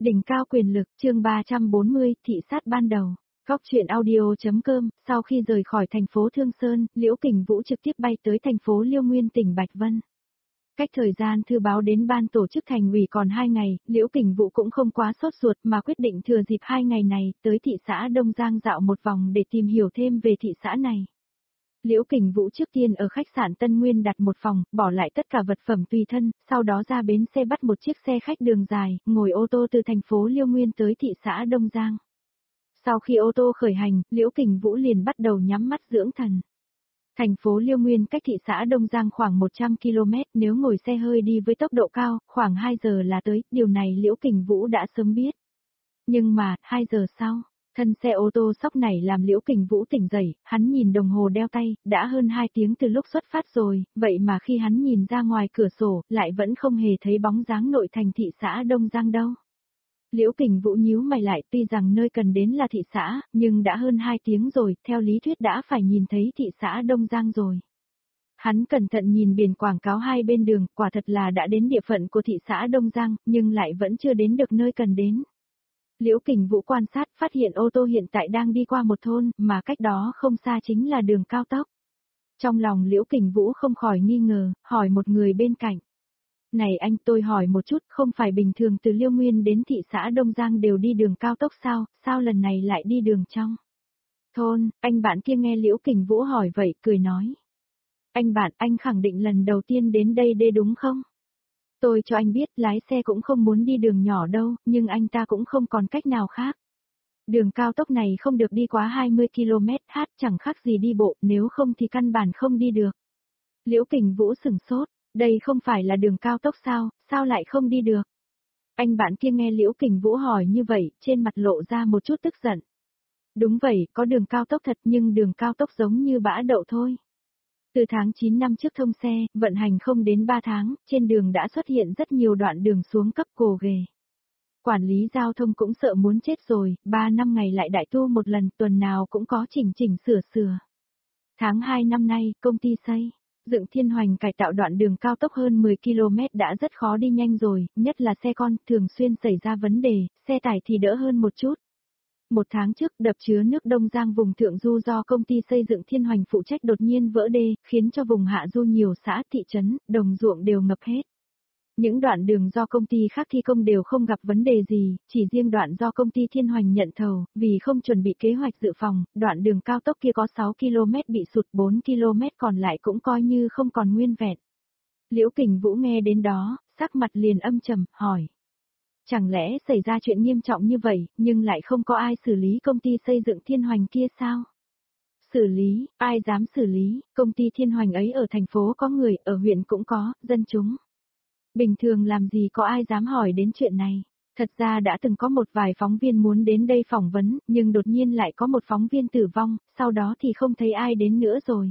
Đỉnh cao quyền lực, chương 340, thị sát ban đầu. Góc truyện audio.com, sau khi rời khỏi thành phố Thương Sơn, Liễu Kình Vũ trực tiếp bay tới thành phố Liêu Nguyên tỉnh Bạch Vân. Cách thời gian thư báo đến ban tổ chức thành ủy còn 2 ngày, Liễu Kình Vũ cũng không quá sốt ruột mà quyết định thừa dịp 2 ngày này, tới thị xã Đông Giang dạo một vòng để tìm hiểu thêm về thị xã này. Liễu Kình Vũ trước tiên ở khách sạn Tân Nguyên đặt một phòng, bỏ lại tất cả vật phẩm tùy thân, sau đó ra bến xe bắt một chiếc xe khách đường dài, ngồi ô tô từ thành phố Liêu Nguyên tới thị xã Đông Giang. Sau khi ô tô khởi hành, Liễu Kình Vũ liền bắt đầu nhắm mắt dưỡng thần. Thành phố Liêu Nguyên cách thị xã Đông Giang khoảng 100 km, nếu ngồi xe hơi đi với tốc độ cao, khoảng 2 giờ là tới, điều này Liễu Kình Vũ đã sớm biết. Nhưng mà, 2 giờ sau, thân xe ô tô sóc nảy làm Liễu Kình Vũ tỉnh dậy, hắn nhìn đồng hồ đeo tay, đã hơn 2 tiếng từ lúc xuất phát rồi, vậy mà khi hắn nhìn ra ngoài cửa sổ, lại vẫn không hề thấy bóng dáng nội thành thị xã Đông Giang đâu. Liễu Kình Vũ nhíu mày lại, tuy rằng nơi cần đến là thị xã, nhưng đã hơn 2 tiếng rồi, theo lý thuyết đã phải nhìn thấy thị xã Đông Giang rồi. Hắn cẩn thận nhìn biển quảng cáo hai bên đường, quả thật là đã đến địa phận của thị xã Đông Giang, nhưng lại vẫn chưa đến được nơi cần đến. Liễu Kình Vũ quan sát phát hiện ô tô hiện tại đang đi qua một thôn, mà cách đó không xa chính là đường cao tốc. Trong lòng Liễu Kình Vũ không khỏi nghi ngờ, hỏi một người bên cạnh. Này anh, tôi hỏi một chút, không phải bình thường từ Liêu Nguyên đến thị xã Đông Giang đều đi đường cao tốc sao lần này lại đi đường trong thôn? Anh bạn kia nghe Liễu Kình Vũ hỏi vậy, cười nói. Anh bạn, anh khẳng định lần đầu tiên đến đây đúng không? Tôi cho anh biết, lái xe cũng không muốn đi đường nhỏ đâu, nhưng anh ta cũng không còn cách nào khác. Đường cao tốc này không được đi quá 20 km/h, chẳng khác gì đi bộ, nếu không thì căn bản không đi được. Liễu Kình Vũ sửng sốt, đây không phải là đường cao tốc sao lại không đi được? Anh bạn kia nghe Liễu Kình Vũ hỏi như vậy, trên mặt lộ ra một chút tức giận. Đúng vậy, có đường cao tốc thật nhưng đường cao tốc giống như bã đậu thôi. Từ tháng 9 năm trước thông xe, vận hành không đến 3 tháng, trên đường đã xuất hiện rất nhiều đoạn đường xuống cấp gồ ghề. Quản lý giao thông cũng sợ muốn chết rồi, 3 năm ngày lại đại tu một lần, tuần nào cũng có chỉnh sửa. Tháng 2 năm nay, công ty xây dựng Thiên Hoành cải tạo đoạn đường cao tốc hơn 10 km đã rất khó đi nhanh rồi, nhất là xe con, thường xuyên xảy ra vấn đề, xe tải thì đỡ hơn một chút. 1 tháng trước, đập chứa nước Đông Giang vùng Thượng Du do công ty xây dựng Thiên Hoành phụ trách đột nhiên vỡ đê, khiến cho vùng Hạ Du nhiều xã, thị trấn, đồng ruộng đều ngập hết. Những đoạn đường do công ty khác thi công đều không gặp vấn đề gì, chỉ riêng đoạn do công ty Thiên Hoành nhận thầu, vì không chuẩn bị kế hoạch dự phòng, đoạn đường cao tốc kia có 6 km bị sụt, 4 km còn lại cũng coi như không còn nguyên vẹn. Liễu Kình Vũ nghe đến đó, sắc mặt liền âm trầm, hỏi. Chẳng lẽ xảy ra chuyện nghiêm trọng như vậy, nhưng lại không có ai xử lý công ty xây dựng Thiên Hoành kia sao? Xử lý, ai dám xử lý, công ty Thiên Hoành ấy ở thành phố có người, ở huyện cũng có, dân chúng. Bình thường làm gì có ai dám hỏi đến chuyện này. Thật ra đã từng có một vài phóng viên muốn đến đây phỏng vấn, nhưng đột nhiên lại có một phóng viên tử vong, sau đó thì không thấy ai đến nữa rồi.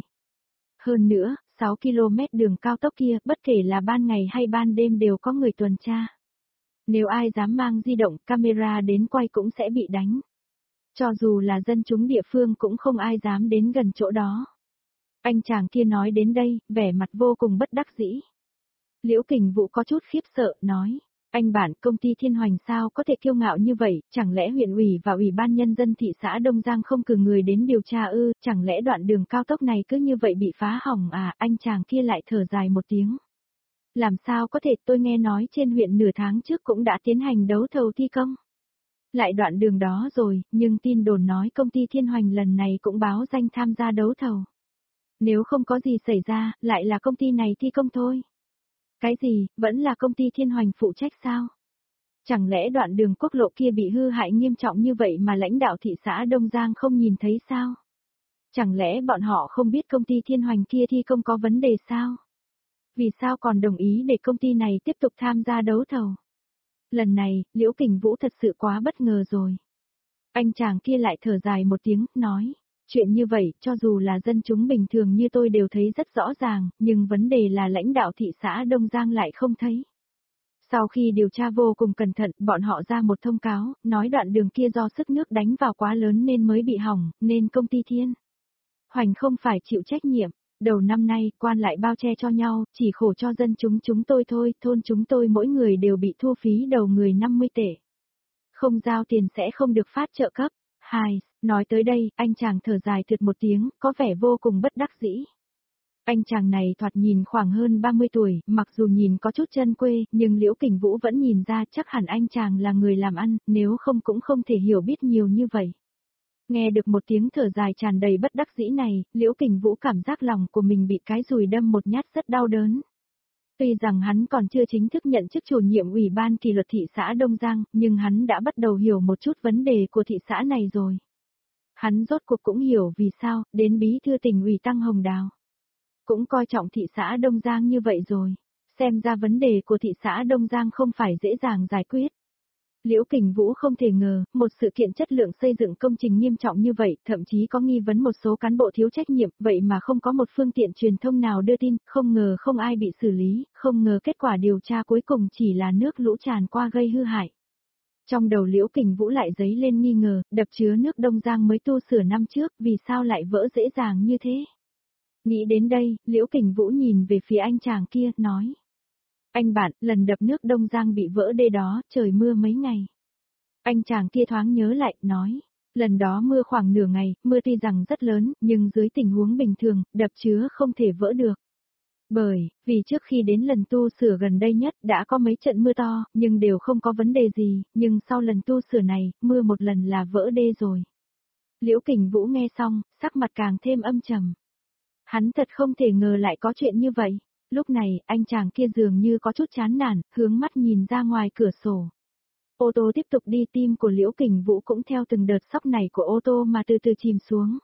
Hơn nữa, 6 km đường cao tốc kia, bất kể là ban ngày hay ban đêm đều có người tuần tra. Nếu ai dám mang di động, camera đến quay cũng sẽ bị đánh. Cho dù là dân chúng địa phương cũng không ai dám đến gần chỗ đó. Anh chàng kia nói đến đây, vẻ mặt vô cùng bất đắc dĩ. Liễu Kình Vũ có chút khiếp sợ, nói, anh bạn, công ty Thiên Hoành sao có thể kiêu ngạo như vậy, chẳng lẽ huyện ủy và ủy ban nhân dân thị xã Đông Giang không cử người đến điều tra ư, chẳng lẽ đoạn đường cao tốc này cứ như vậy bị phá hỏng à, anh chàng kia lại thở dài một tiếng. Làm sao có thể, tôi nghe nói trên huyện nửa tháng trước cũng đã tiến hành đấu thầu thi công. Lại đoạn đường đó rồi, nhưng tin đồn nói công ty Thiên Hoành lần này cũng báo danh tham gia đấu thầu. Nếu không có gì xảy ra, lại là công ty này thi công thôi. Cái gì, vẫn là công ty Thiên Hoành phụ trách sao? Chẳng lẽ đoạn đường quốc lộ kia bị hư hại nghiêm trọng như vậy mà lãnh đạo thị xã Đông Giang không nhìn thấy sao? Chẳng lẽ bọn họ không biết công ty Thiên Hoành kia thi công có vấn đề sao? Vì sao còn đồng ý để công ty này tiếp tục tham gia đấu thầu? Lần này, Liễu Kình Vũ thật sự quá bất ngờ rồi. Anh chàng kia lại thở dài một tiếng, nói. Chuyện như vậy, cho dù là dân chúng bình thường như tôi đều thấy rất rõ ràng, nhưng vấn đề là lãnh đạo thị xã Đông Giang lại không thấy. Sau khi điều tra vô cùng cẩn thận, bọn họ ra một thông cáo, nói đoạn đường kia do sức nước đánh vào quá lớn nên mới bị hỏng, nên công ty Thiên Hoành không phải chịu trách nhiệm. Đầu năm nay, quan lại bao che cho nhau, chỉ khổ cho dân chúng tôi thôi, thôn chúng tôi mỗi người đều bị thu phí đầu người 50 tệ. Không giao tiền sẽ không được phát trợ cấp. Hai, nói tới đây, anh chàng thở dài thượt một tiếng, có vẻ vô cùng bất đắc dĩ. Anh chàng này thoạt nhìn khoảng hơn 30 tuổi, mặc dù nhìn có chút chân quê, nhưng Liễu Kình Vũ vẫn nhìn ra chắc hẳn anh chàng là người làm ăn, nếu không cũng không thể hiểu biết nhiều như vậy. Nghe được một tiếng thở dài tràn đầy bất đắc dĩ này, Liễu Kình Vũ cảm giác lòng của mình bị cái dùi đâm một nhát rất đau đớn. Tuy rằng hắn còn chưa chính thức nhận chức chủ nhiệm ủy ban kỷ luật thị xã Đông Giang, nhưng hắn đã bắt đầu hiểu một chút vấn đề của thị xã này rồi. Hắn rốt cuộc cũng hiểu vì sao, đến bí thư tỉnh ủy Tăng Hồng Đào. Cũng coi trọng thị xã Đông Giang như vậy rồi. Xem ra vấn đề của thị xã Đông Giang không phải dễ dàng giải quyết. Liễu Kình Vũ không thể ngờ, một sự kiện chất lượng xây dựng công trình nghiêm trọng như vậy, thậm chí có nghi vấn một số cán bộ thiếu trách nhiệm, vậy mà không có một phương tiện truyền thông nào đưa tin, không ngờ không ai bị xử lý, không ngờ kết quả điều tra cuối cùng chỉ là nước lũ tràn qua gây hư hại. Trong đầu Liễu Kình Vũ lại dấy lên nghi ngờ, đập chứa nước Đông Giang mới tu sửa năm trước, vì sao lại vỡ dễ dàng như thế? Nghĩ đến đây, Liễu Kình Vũ nhìn về phía anh chàng kia, nói. Anh bạn, lần đập nước Đông Giang bị vỡ đê đó, trời mưa mấy ngày. Anh chàng kia thoáng nhớ lại, nói. Lần đó mưa khoảng nửa ngày, mưa tuy rằng rất lớn, nhưng dưới tình huống bình thường, đập chứa không thể vỡ được. Vì trước khi đến lần tu sửa gần đây nhất, đã có mấy trận mưa to, nhưng đều không có vấn đề gì, nhưng sau lần tu sửa này, mưa một lần là vỡ đê rồi. Liễu Kình Vũ nghe xong, sắc mặt càng thêm âm trầm. Hắn thật không thể ngờ lại có chuyện như vậy. Lúc này, anh chàng kia dường như có chút chán nản, hướng mắt nhìn ra ngoài cửa sổ. Ô tô tiếp tục đi, tim của Liễu Kình Vũ cũng theo từng đợt sóc này của ô tô mà từ từ chìm xuống.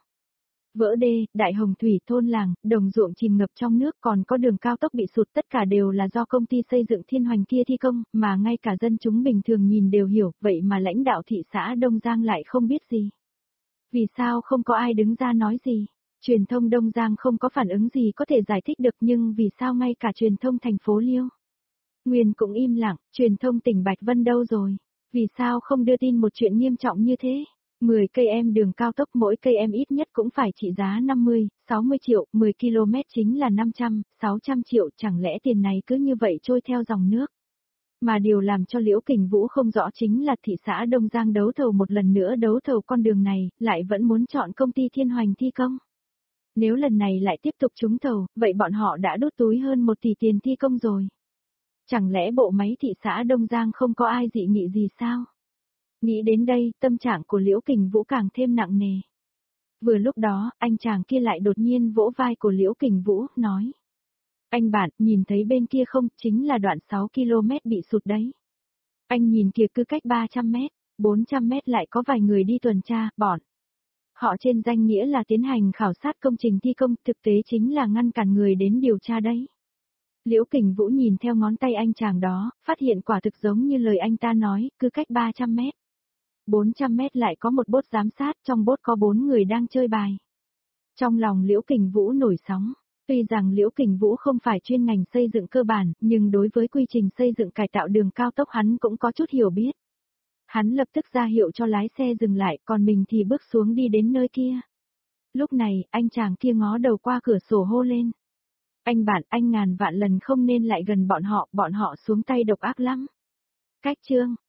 Vỡ đê, đại hồng thủy, thôn làng, đồng ruộng chìm ngập trong nước, còn có đường cao tốc bị sụt, tất cả đều là do công ty xây dựng Thiên Hoành kia thi công, mà ngay cả dân chúng bình thường nhìn đều hiểu, vậy mà lãnh đạo thị xã Đông Giang lại không biết gì. Vì sao không có ai đứng ra nói gì? Truyền thông Đông Giang không có phản ứng gì có thể giải thích được, nhưng vì sao ngay cả truyền thông thành phố Liêu Nguyên cũng im lặng, truyền thông tỉnh Bạch Vân đâu rồi? Vì sao không đưa tin một chuyện nghiêm trọng như thế? 10 cây em đường cao tốc, mỗi cây em ít nhất cũng phải trị giá 50, 60 triệu, 10 km chính là 500, 600 triệu, chẳng lẽ tiền này cứ như vậy trôi theo dòng nước? Mà điều làm cho Liễu Kình Vũ không rõ chính là thị xã Đông Giang đấu thầu một lần nữa đấu thầu con đường này, lại vẫn muốn chọn công ty Thiên Hoành thi công. Nếu lần này lại tiếp tục trúng thầu, vậy bọn họ đã đút túi hơn 1 tỷ tiền thi công rồi. Chẳng lẽ bộ máy thị xã Đông Giang không có ai dị nghị gì sao? Nghĩ đến đây, tâm trạng của Liễu Kình Vũ càng thêm nặng nề. Vừa lúc đó, anh chàng kia lại đột nhiên vỗ vai của Liễu Kình Vũ, nói. Anh bạn, nhìn thấy bên kia không, chính là đoạn 6 km bị sụt đấy. Anh nhìn kìa, cứ cách 300 mét, 400 mét lại có vài người đi tuần tra, bọn. Họ trên danh nghĩa là tiến hành khảo sát công trình thi công, thực tế chính là ngăn cản người đến điều tra đấy. Liễu Kình Vũ nhìn theo ngón tay anh chàng đó, phát hiện quả thực giống như lời anh ta nói, cứ cách 300 mét. 400 mét lại có một bốt giám sát, trong bốt có 4 người đang chơi bài. Trong lòng Liễu Kình Vũ nổi sóng. Tuy rằng Liễu Kình Vũ không phải chuyên ngành xây dựng cơ bản, nhưng đối với quy trình xây dựng cải tạo đường cao tốc hắn cũng có chút hiểu biết. Hắn lập tức ra hiệu cho lái xe dừng lại, còn mình thì bước xuống đi đến nơi kia. Lúc này, anh chàng kia ngó đầu qua cửa sổ hô lên. Anh bạn, anh ngàn vạn lần không nên lại gần bọn họ xuống tay độc ác lắm. Cách chương